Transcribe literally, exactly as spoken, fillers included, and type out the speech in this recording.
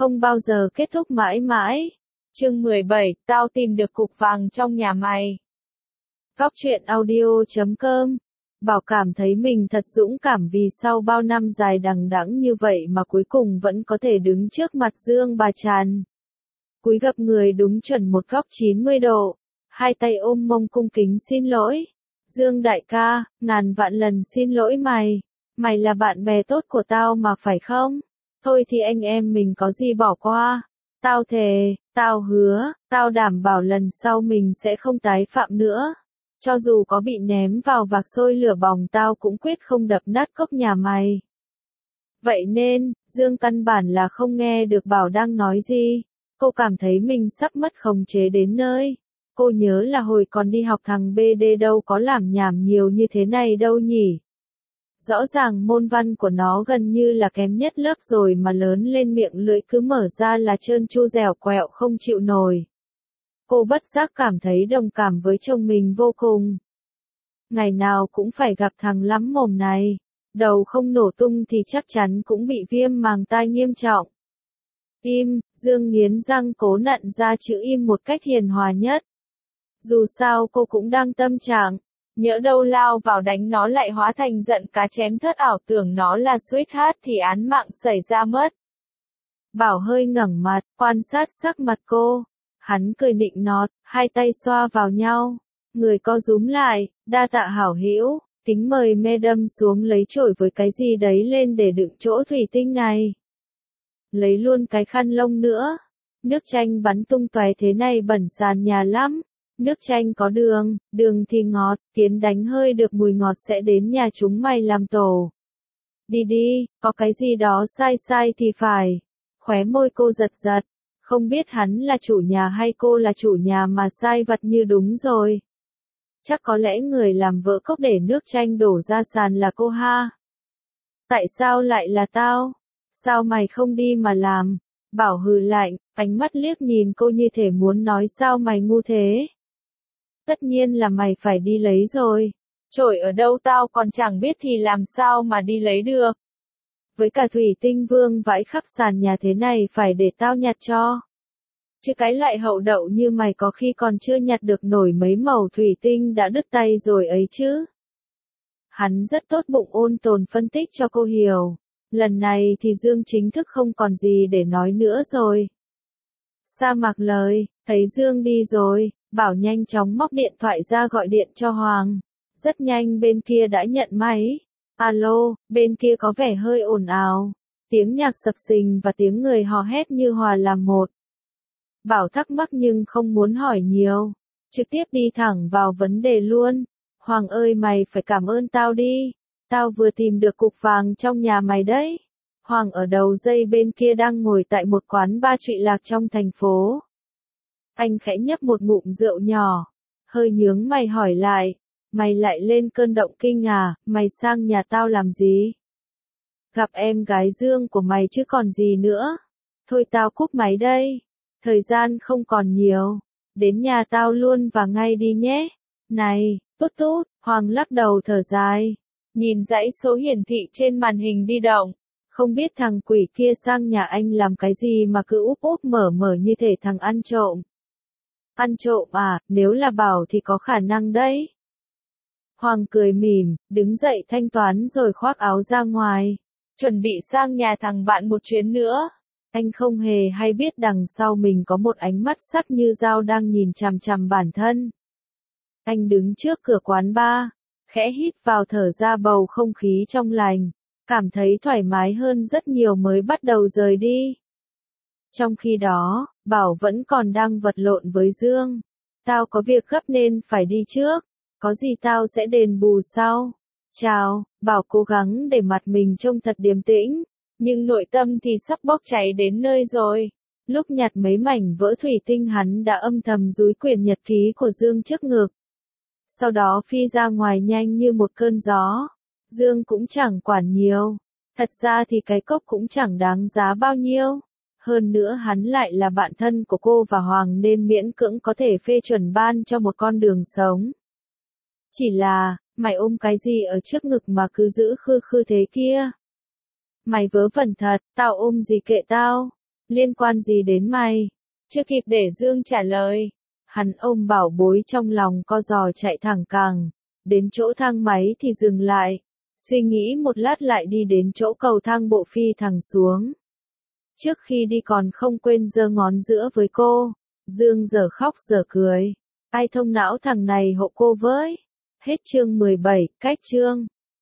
không bao giờ kết thúc mãi mãi. Chương mười bảy, tao tìm được cục vàng trong nhà mày. Góc truyện audio chấm com. Bảo cảm thấy mình thật dũng cảm vì sau bao năm dài đằng đẵng như vậy mà cuối cùng vẫn có thể đứng trước mặt Dương Bà Tràn. Cúi gập người đúng chuẩn một góc chín mươi độ, hai tay ôm mông cung kính xin lỗi. Dương đại ca, ngàn vạn lần xin lỗi mày. Mày là bạn bè tốt của tao mà phải không? Thôi thì anh em mình có gì bỏ qua. Tao thề, tao hứa, tao đảm bảo lần sau mình sẽ không tái phạm nữa. Cho dù có bị ném vào vạc sôi lửa bỏng tao cũng quyết không đập nát cốc nhà mày. Vậy nên, Dương căn bản là không nghe được Bảo đang nói gì. Cô cảm thấy mình sắp mất khống chế đến nơi. Cô nhớ là hồi còn đi học thằng bê đê đâu có làm nhảm nhiều như thế này đâu nhỉ. Rõ ràng môn văn của nó gần như là kém nhất lớp rồi mà lớn lên miệng lưỡi cứ mở ra là trơn tru dẻo quẹo không chịu nổi. Cô bất giác cảm thấy đồng cảm với chồng mình vô cùng. Ngày nào cũng phải gặp thằng lắm mồm này. Đầu không nổ tung thì chắc chắn cũng bị viêm màng tai nghiêm trọng. Im, Dương nghiến răng cố nặn ra chữ im một cách hiền hòa nhất. Dù sao cô cũng đang tâm trạng. Nhỡ đâu lao vào đánh nó lại hóa thành giận cá chém thất ảo tưởng nó là sweetheart thì án mạng xảy ra mất. Bảo hơi ngẩng mặt, quan sát sắc mặt cô. Hắn cười nịnh nọt, hai tay xoa vào nhau. Người co rúm lại, đa tạ hảo hữu, tính mời mê đâm xuống lấy chổi với cái gì đấy lên để đựng chỗ thủy tinh này. Lấy luôn cái khăn lông nữa. Nước chanh bắn tung tóe thế này bẩn sàn nhà lắm. Nước chanh có đường, đường thì ngọt, tiến đánh hơi được mùi ngọt sẽ đến nhà chúng mày làm tổ. Đi đi, có cái gì đó sai sai thì phải. Khóe môi cô giật giật, không biết hắn là chủ nhà hay cô là chủ nhà mà sai vặt như đúng rồi. Chắc có lẽ người làm vỡ cốc để nước chanh đổ ra sàn là cô ha. Tại sao lại là tao? Sao mày không đi mà làm? Bảo hừ lạnh, ánh mắt liếc nhìn cô như thể muốn nói sao mày ngu thế. Tất nhiên là mày phải đi lấy rồi. Chổi ở đâu tao còn chẳng biết thì làm sao mà đi lấy được. Với cả thủy tinh vương vãi khắp sàn nhà thế này phải để tao nhặt cho. Chứ cái loại hậu đậu như mày có khi còn chưa nhặt được nổi mấy mẩu thủy tinh đã đứt tay rồi ấy chứ. Hắn rất tốt bụng ôn tồn phân tích cho cô hiểu. Lần này thì Dương chính thức không còn gì để nói nữa rồi. Sa mặc lời, thấy Dương đi rồi, Bảo nhanh chóng móc điện thoại ra gọi điện cho Hoàng. Rất nhanh bên kia đã nhận máy. Alo, bên kia có vẻ hơi ồn ào. Tiếng nhạc sập sình và tiếng người hò hét như hòa làm một. Bảo thắc mắc nhưng không muốn hỏi nhiều. Trực tiếp đi thẳng vào vấn đề luôn. Hoàng ơi mày phải cảm ơn tao đi. Tao vừa tìm được cục vàng trong nhà mày đấy. Hoàng ở đầu dây bên kia đang ngồi tại một quán ba trụy lạc trong thành phố. Anh khẽ nhấp một ngụm rượu nhỏ. Hơi nhướng mày hỏi lại. Mày lại lên cơn động kinh à, mày sang nhà tao làm gì? Gặp em gái Dương của mày chứ còn gì nữa. Thôi tao cúp máy đây. Thời gian không còn nhiều. Đến nhà tao luôn và ngay đi nhé. Này, tút tút, Hoàng lắc đầu thở dài. Nhìn dãy số hiển thị trên màn hình di động. Không biết thằng quỷ kia sang nhà anh làm cái gì mà cứ úp úp mở mở như thể thằng ăn trộm. Ăn trộm à, nếu là Bảo thì có khả năng đấy. Hoàng cười mỉm, đứng dậy thanh toán rồi khoác áo ra ngoài. Chuẩn bị sang nhà thằng bạn một chuyến nữa. Anh không hề hay biết đằng sau mình có một ánh mắt sắc như dao đang nhìn chằm chằm bản thân. Anh đứng trước cửa quán bar, khẽ hít vào thở ra bầu không khí trong lành. Cảm thấy thoải mái hơn rất nhiều mới bắt đầu rời đi. Trong khi đó, Bảo vẫn còn đang vật lộn với Dương. Tao có việc gấp nên phải đi trước. Có gì tao sẽ đền bù sau. Chào, Bảo cố gắng để mặt mình trông thật điềm tĩnh. Nhưng nội tâm thì sắp bốc cháy đến nơi rồi. Lúc nhặt mấy mảnh vỡ thủy tinh hắn đã âm thầm dúi quyển nhật ký của Dương trước ngực. Sau đó phi ra ngoài nhanh như một cơn gió. Dương cũng chẳng quản nhiều. Thật ra thì cái cốc cũng chẳng đáng giá bao nhiêu. Hơn nữa hắn lại là bạn thân của cô và Hoàng nên miễn cưỡng có thể phê chuẩn ban cho một con đường sống. Chỉ là, mày ôm cái gì ở trước ngực mà cứ giữ khư khư thế kia? Mày vớ vẩn thật, tao ôm gì kệ tao. Liên quan gì đến mày? Chưa kịp để Dương trả lời. Hắn ôm bảo bối trong lòng co giò chạy thẳng càng. Đến chỗ thang máy thì dừng lại. Suy nghĩ một lát lại đi đến chỗ cầu thang bộ phi thẳng xuống. Trước khi đi còn không quên giơ ngón giữa với cô. Dương giờ khóc giờ cười. Ai thông não thằng này hộ cô với. Hết chương mười bảy, cách chương.